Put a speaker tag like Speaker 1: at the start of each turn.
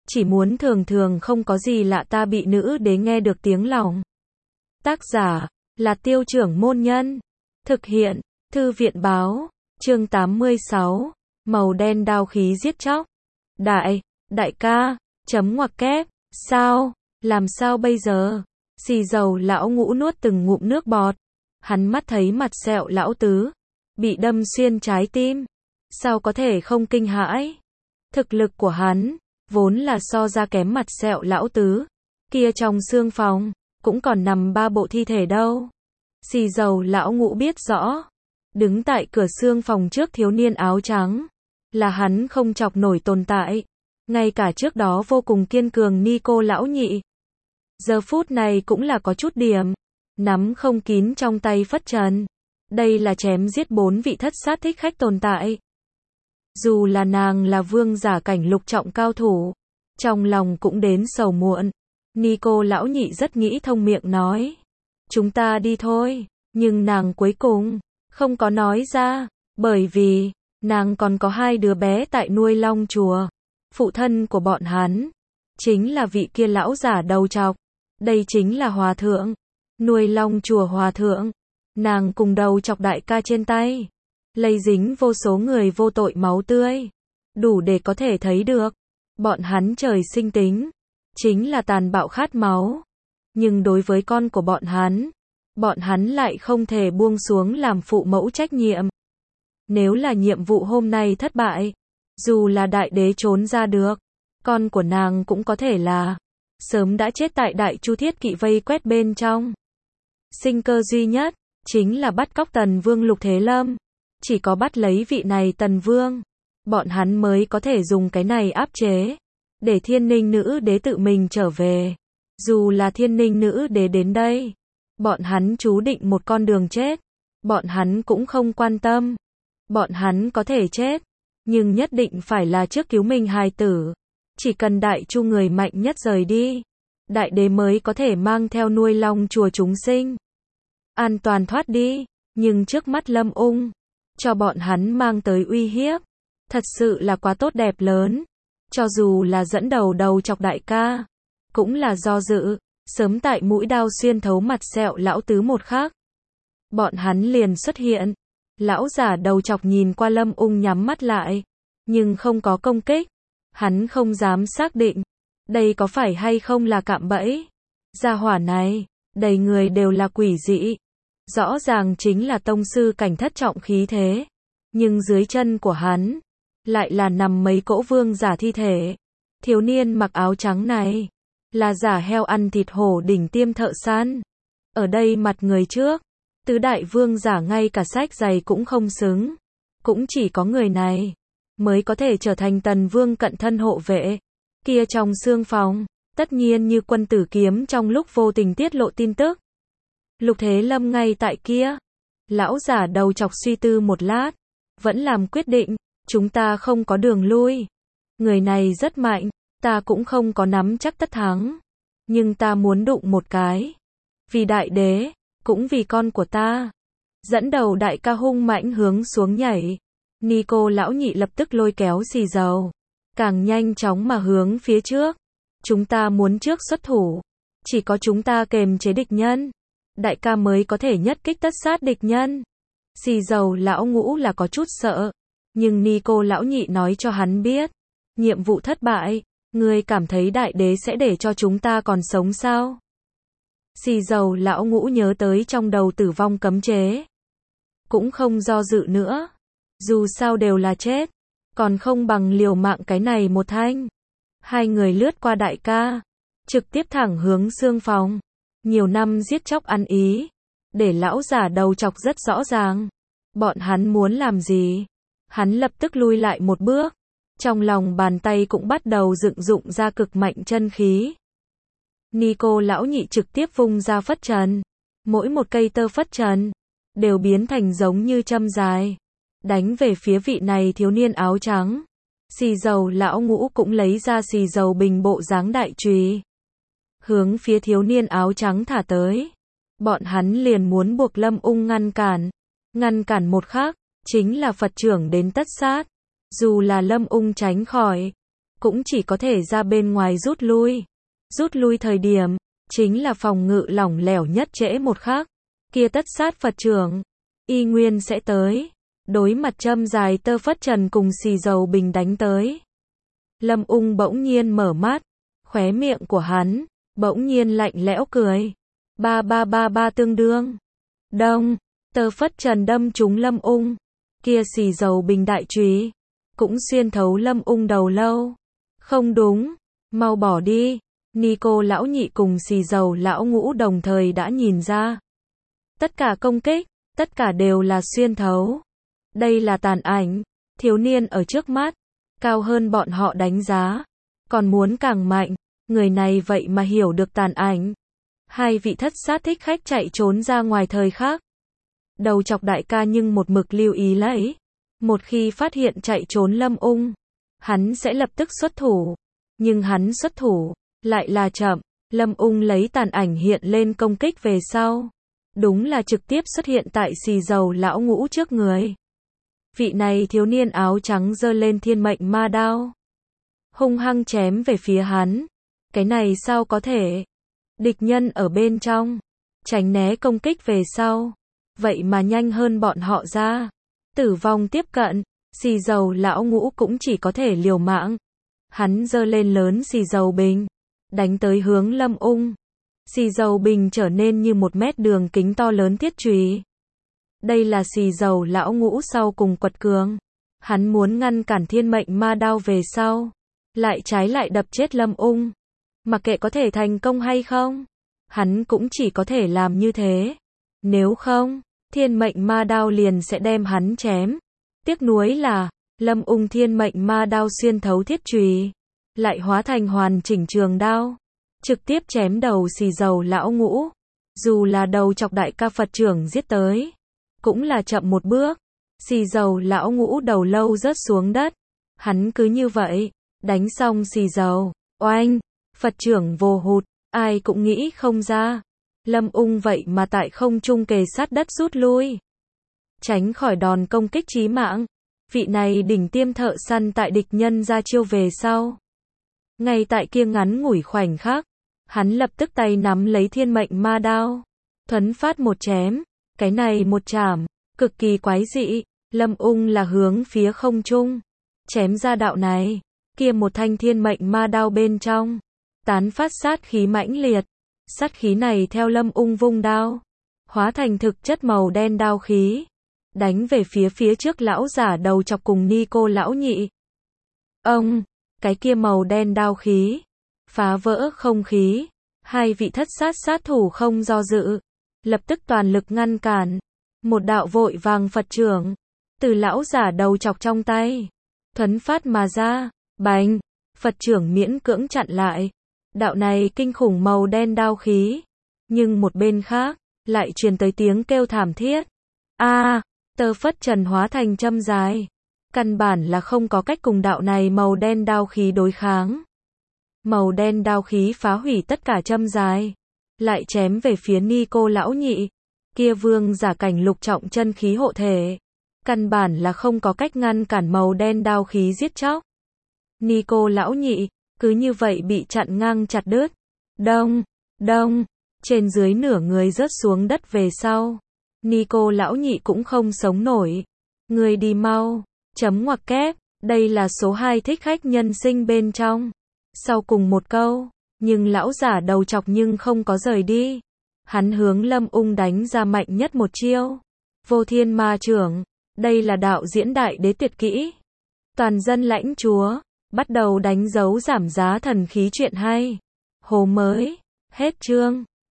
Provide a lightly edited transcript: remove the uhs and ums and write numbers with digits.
Speaker 1: chỉ muốn thường thường không có gì lạ ta bị nữ đế nghe được tiếng lòng. Tác giả là Tiêu Trưởng Môn Nhân. Thực hiện Thư viện báo. Chương 86. Màu đen đao khí giết chóc. Đại ca, chấm ngoặc kép, sao, làm sao bây giờ? Xì dầu lão ngũ nuốt từng ngụm nước bọt. Hắn mắt thấy mặt sẹo lão tứ bị đâm xuyên trái tim. Sao có thể không kinh hãi? Thực lực của hắn vốn là so ra kém mặt sẹo lão tứ. Kia trong xương phòng cũng còn nằm 3 bộ thi thể đâu. Xì dầu lão ngũ biết rõ. Đứng tại cửa xương phòng trước thiếu niên áo trắng là hắn không chọc nổi tồn tại. Ngay cả trước đó vô cùng kiên cường Nico lão nhị, giờ phút này cũng là có chút điểm nắm không kín trong tay phất trần. Đây là chém giết 4 vị thất sát thích khách tồn tại. Dù là nàng là vương giả cảnh lục trọng cao thủ, trong lòng cũng đến sầu muộn. Nico lão nhị rất nghĩ thông miệng nói, chúng ta đi thôi, nhưng nàng cuối cùng không có nói ra, bởi vì nàng còn có 2 đứa bé tại nuôi long chùa. Phụ thân của bọn hắn chính là vị kia lão giả đầu trọc. Đây chính là hòa thượng nuôi long chùa hòa thượng. Nàng cùng đầu chọc đại ca trên tay lây dính vô số người vô tội máu tươi, đủ để có thể thấy được bọn hắn trời sinh tính chính là tàn bạo khát máu. Nhưng đối với con của bọn hắn lại không thể buông xuống làm phụ mẫu trách nhiệm. Nếu là nhiệm vụ hôm nay thất bại, dù là đại đế trốn ra được, con của nàng cũng có thể là sớm đã chết tại Đại Chu Thiết Kỵ vây quét bên trong. Sinh cơ duy nhất chính là bắt cóc Tần Vương Lục Thế Lâm. Chỉ có bắt lấy vị này Tần Vương, bọn hắn mới có thể dùng cái này áp chế để Thiên Ninh nữ đế tự mình trở về. Dù là Thiên Ninh nữ đế đến đây, bọn hắn chú định một con đường chết, bọn hắn cũng không quan tâm. Bọn hắn có thể chết, nhưng nhất định phải là trước cứu mình hài tử. Chỉ cần Đại Chu người mạnh nhất rời đi, đại đế mới có thể mang theo nuôi long chùa chúng sinh an toàn thoát đi. Nhưng trước mắt Lâm Ung cho bọn hắn mang tới uy hiếp thật sự là quá tốt đẹp lớn. Cho dù là dẫn đầu chọc đại ca, cũng là do dự. Sớm tại mũi đao xuyên thấu mặt sẹo lão tứ một khắc, bọn hắn liền xuất hiện. Lão giả đầu chọc nhìn qua Lâm Ung nhắm mắt lại, nhưng không có công kích. Hắn không dám xác định đây có phải hay không là cạm bẫy. Gia hỏa này đầy người đều là quỷ dị, rõ ràng chính là tông sư cảnh thất trọng khí thế, nhưng dưới chân của hắn lại là nằm mấy cỗ vương giả thi thể. Thiếu niên mặc áo trắng này là giả heo ăn thịt hổ đỉnh tiêm thợ săn. Ở đây mặt người trước, tứ đại vương giả ngay cả sách giày cũng không xứng. Cũng chỉ có người này mới có thể trở thành Tần Vương cận thân hộ vệ. Kia trong xương phòng, tất nhiên như quân tử kiếm trong lúc vô tình tiết lộ tin tức. Lục Thế Lâm ngay tại kia. Lão giả đầu chọc suy tư một lát, vẫn làm quyết định, chúng ta không có đường lui. Người này rất mạnh, ta cũng không có nắm chắc tất thắng. Nhưng ta muốn đụng một cái. Vì đại đế, cũng vì con của ta. Dẫn đầu đại ca hung mãnh hướng xuống nhảy. Nico lão nhị lập tức lôi kéo xì dầu, càng nhanh chóng mà hướng phía trước. Chúng ta muốn trước xuất thủ. Chỉ có chúng ta kềm chế địch nhân, đại ca mới có thể nhất kích tất sát địch nhân. Xì dầu lão ngũ là có chút sợ, nhưng Nico lão nhị nói cho hắn biết, nhiệm vụ thất bại, ngươi cảm thấy đại đế sẽ để cho chúng ta còn sống sao? Xì dầu lão ngũ nhớ tới trong đầu tử vong cấm chế, cũng không do dự nữa. Dù sao đều là chết, còn không bằng liều mạng cái này một thanh. Hai người lướt qua đại ca, trực tiếp thẳng hướng xương phòng. Nhiều năm giết chóc ăn ý, để lão giả đầu chọc rất rõ ràng bọn hắn muốn làm gì. Hắn lập tức lui lại một bước, trong lòng bàn tay cũng bắt đầu dựng dụng ra cực mạnh chân khí. Nico lão nhị trực tiếp vung ra phất trần, mỗi một cây tơ phất trần đều biến thành giống như châm dài, đánh về phía vị này thiếu niên áo trắng. Xì dầu lão ngũ cũng lấy ra xì dầu bình bộ dáng đại chùy, hướng phía thiếu niên áo trắng thả tới. Bọn hắn liền muốn buộc Lâm Ung ngăn cản một khắc, chính là Phật trưởng đến tất sát. Dù là Lâm Ung tránh khỏi, cũng chỉ có thể ra bên ngoài rút lui. Rút lui thời điểm, chính là phòng ngự lỏng lẻo nhất trễ một khắc. Kia tất sát Phật trưởng, y nguyên sẽ tới. Đối mặt châm dài tơ phất trần cùng xì dầu bình đánh tới. Lâm Ung bỗng nhiên mở mắt, khóe miệng của hắn, bỗng nhiên lạnh lẽo cười. 3333 tương đương. Đông, tơ phất trần đâm trúng Lâm Ung. Kia xì dầu bình đại chùy, cũng xuyên thấu Lâm Ung đầu lâu. Không đúng, mau bỏ đi. Nico lão nhị cùng xì dầu lão ngũ đồng thời đã nhìn ra. Tất cả công kích, tất cả đều là xuyên thấu. Đây là tàn ảnh, thiếu niên ở trước mắt, cao hơn bọn họ đánh giá, còn muốn càng mạnh, người này vậy mà hiểu được tàn ảnh. Hai vị thất sát thích khách chạy trốn ra ngoài thời khắc. Đầu chọc đại ca nhưng một mực lưu ý lấy, một khi phát hiện chạy trốn Lâm Ung, hắn sẽ lập tức xuất thủ, nhưng hắn xuất thủ, lại là chậm. Lâm Ung lấy tàn ảnh hiện lên công kích về sau, đúng là trực tiếp xuất hiện tại xì dầu lão ngũ trước người. Vị này thiếu niên áo trắng giơ lên thiên mệnh ma đao, hung hăng chém về phía hắn. Cái này sao có thể? Địch nhân ở bên trong, tránh né công kích về sau, vậy mà nhanh hơn bọn họ ra. Tử vong tiếp cận, xì dầu lão ngũ cũng chỉ có thể liều mạng. Hắn giơ lên lớn xì dầu bình, đánh tới hướng Lâm Ung. Xì dầu bình trở nên như 1 mét đường kính to lớn thiết chùy. Đây là xì dầu lão ngũ sau cùng quật cường. Hắn muốn ngăn cản thiên mệnh ma đao về sau, lại trái lại đập chết Lâm Ung. Mặc kệ có thể thành công hay không, hắn cũng chỉ có thể làm như thế. Nếu không, thiên mệnh ma đao liền sẽ đem hắn chém. Tiếc nuối là, Lâm Ung thiên mệnh ma đao xuyên thấu thiết chùy, lại hóa thành hoàn chỉnh trường đao, trực tiếp chém đầu xì dầu lão ngũ. Dù là đầu chọc đại ca Phật trưởng giết tới, cũng là chậm một bước. Xì dầu lão ngũ đầu lâu rớt xuống đất. Hắn cứ như vậy, đánh xong xì dầu, oanh, Phật trưởng vồ hụt, ai cũng nghĩ không ra. Lâm Ung vậy mà tại không trung kề sát đất rút lui, tránh khỏi đòn công kích chí mạng. Vị này đỉnh tiêm thợ săn tại địch nhân ra chiêu về sau. Ngay tại kia ngắn ngủi khoảnh khắc, hắn lập tức tay nắm lấy thiên mệnh ma đao, thuấn phát một chém. Cái này một chảm, cực kỳ quái dị. Lâm Ung là hướng phía không trung, chém ra đạo này, kia một thanh thiên mệnh ma đao bên trong, tán phát sát khí mãnh liệt. Sát khí này theo Lâm Ung vung đao, hóa thành thực chất màu đen đao khí, đánh về phía trước lão giả đầu chọc cùng Nico lão nhị. Ông, cái kia màu đen đao khí, phá vỡ không khí. Hai vị thất sát sát thủ không do dự, lập tức toàn lực ngăn cản. Một đạo vội vàng Phật trưởng, từ lão giả đầu chọc trong tay, thuấn phát mà ra, bành, Phật trưởng miễn cưỡng chặn lại. Đạo này kinh khủng màu đen đao khí, nhưng một bên khác, lại truyền tới tiếng kêu thảm thiết. Tơ phất trần hóa thành châm dài. Căn bản là không có cách cùng đạo này màu đen đao khí đối kháng. Màu đen đao khí phá hủy tất cả châm dài, lại chém về phía Nico lão nhị. Kia vương giả cảnh lục trọng chân khí hộ thể, căn bản là không có cách ngăn cản màu đen đao khí giết chóc. Nico lão nhị, cứ như vậy bị chặn ngang chặt đứt. Đông, đông, trên dưới nửa người rớt xuống đất về sau. Nico lão nhị cũng không sống nổi. Người đi mau, chấm ngoặc kép, đây là số 2 thích khách nhân sinh bên trong. Sau cùng một câu, nhưng lão giả đầu chọc nhưng không có rời đi. Hắn hướng Lâm Ung đánh ra mạnh nhất một chiêu. Vô thiên ma trưởng, đây là đạo diễn đại đế tuyệt kỹ. Toàn dân lãnh chúa, bắt đầu đánh dấu giảm giá thần khí chuyện hay. Hồ mới, hết chương.